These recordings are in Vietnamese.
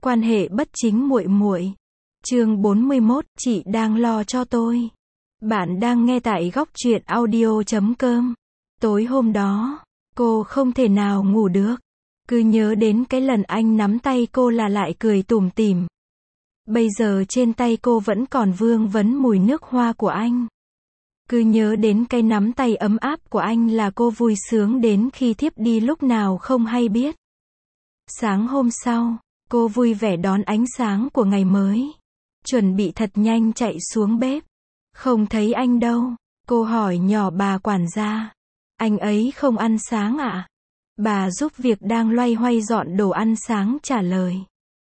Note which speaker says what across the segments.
Speaker 1: Quan hệ bất chính muội muội. Chương 41, chị đang lo cho tôi. Bạn đang nghe tại góc truyện audio.com. Tối hôm đó, cô không thể nào ngủ được. Cứ nhớ đến cái lần anh nắm tay cô là lại cười tủm tỉm. Bây giờ trên tay cô vẫn còn vương vấn mùi nước hoa của anh. Cứ nhớ đến cái nắm tay ấm áp của anh là cô vui sướng đến khi thiếp đi lúc nào không hay biết. Sáng hôm sau, cô vui vẻ đón ánh sáng của ngày mới. Chuẩn bị thật nhanh chạy xuống bếp. Không thấy anh đâu. Cô hỏi nhỏ bà quản gia. Anh ấy không ăn sáng ạ? Bà giúp việc đang loay hoay dọn đồ ăn sáng trả lời.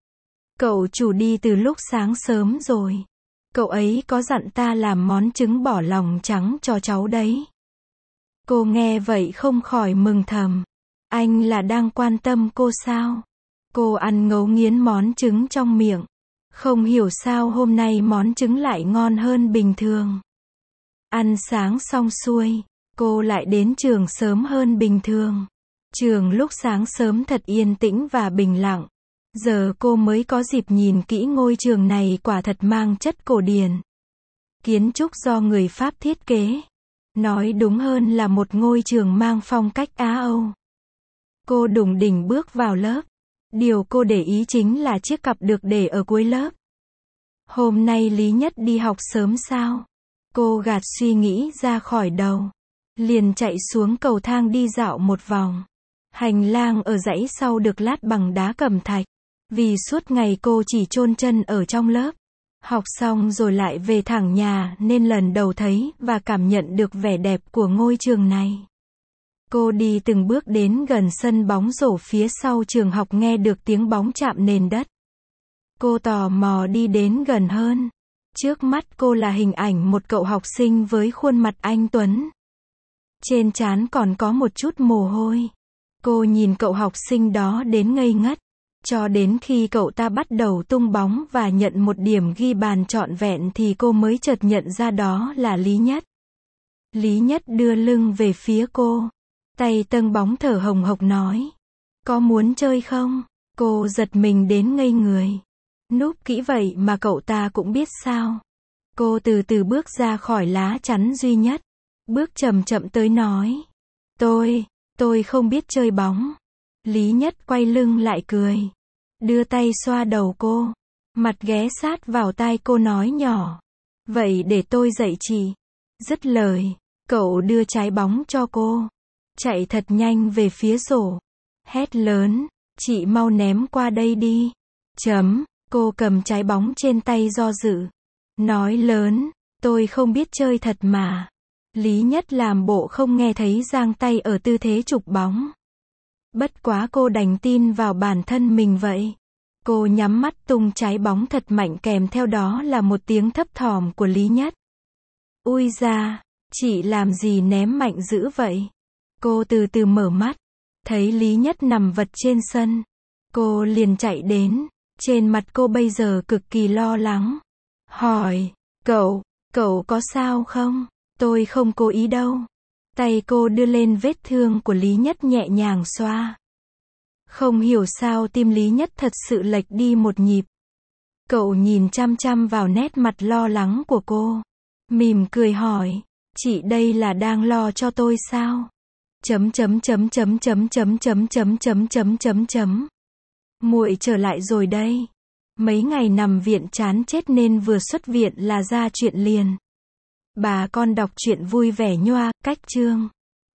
Speaker 1: Cậu chủ đi từ lúc sáng sớm rồi. Cậu ấy có dặn ta làm món trứng bò lòng trắng cho cháu đấy. Cô nghe vậy không khỏi mừng thầm. Anh là đang quan tâm cô sao? Cô ăn ngấu nghiến món trứng trong miệng. Không hiểu sao hôm nay món trứng lại ngon hơn bình thường. Ăn sáng xong xuôi, cô lại đến trường sớm hơn bình thường. Trường lúc sáng sớm thật yên tĩnh và bình lặng. Giờ cô mới có dịp nhìn kỹ ngôi trường này quả thật mang chất cổ điển. Kiến trúc do người Pháp thiết kế. Nói đúng hơn là một ngôi trường mang phong cách Á Âu. Cô đủng đỉnh bước vào lớp. Điều cô để ý chính là chiếc cặp được để ở cuối lớp. Hôm nay Lý Nhất đi học sớm sao? Cô gạt suy nghĩ ra khỏi đầu. Liền chạy xuống cầu thang đi dạo một vòng. Hành lang ở dãy sau được lát bằng đá cẩm thạch. Vì suốt ngày cô chỉ chôn chân ở trong lớp. Học xong rồi lại về thẳng nhà nên lần đầu thấy và cảm nhận được vẻ đẹp của ngôi trường này. Cô đi từng bước đến gần sân bóng rổ phía sau trường học nghe được tiếng bóng chạm nền đất. Cô tò mò đi đến gần hơn. Trước mắt cô là hình ảnh một cậu học sinh với khuôn mặt anh tuấn. Trên trán còn có một chút mồ hôi. Cô nhìn cậu học sinh đó đến ngây ngất. Cho đến khi cậu ta bắt đầu tung bóng và nhận một điểm ghi bàn trọn vẹn thì cô mới chợt nhận ra đó là Lý Nhất. Lý Nhất đưa lưng về phía cô. Tay tâng bóng thở hồng hộc nói. Có muốn chơi không? Cô giật mình đến ngây người. Núp kỹ vậy mà cậu ta cũng biết sao? Cô từ từ bước ra khỏi lá chắn duy nhất. Bước chậm chậm tới nói. Tôi không biết chơi bóng. Lý Nhất quay lưng lại cười. Đưa tay xoa đầu cô. Mặt ghé sát vào tai cô nói nhỏ. Vậy để tôi dạy chị. Dứt lời, cậu đưa trái bóng cho cô. Chạy thật nhanh về phía rổ. Hét lớn. Chị mau ném qua đây đi. Cô cầm trái bóng trên tay do dự. Nói lớn. Tôi không biết chơi thật mà. Lý Nhất làm bộ không nghe thấy giang tay ở tư thế chụp bóng. Bất quá cô đành tin vào bản thân mình vậy. Cô nhắm mắt tung trái bóng thật mạnh kèm theo đó là một tiếng thấp thỏm của Lý Nhất. Ui da, chị làm gì ném mạnh dữ vậy? Cô từ từ mở mắt. Thấy Lý Nhất nằm vật trên sân. Cô liền chạy đến. Trên mặt cô bây giờ cực kỳ lo lắng. Hỏi, cậu có sao không? Tôi không cố ý đâu. Tay cô đưa lên vết thương của Lý Nhất nhẹ nhàng xoa. Không hiểu sao tim Lý Nhất thật sự lệch đi một nhịp. Cậu nhìn chăm chăm vào nét mặt lo lắng của cô. Mỉm cười hỏi, chị đây là đang lo cho tôi sao? Muội trở lại rồi đây. Mấy ngày nằm viện chán chết nên vừa xuất viện là ra chuyện liền. Bà con đọc truyện vui vẻ nhoa, cách chương.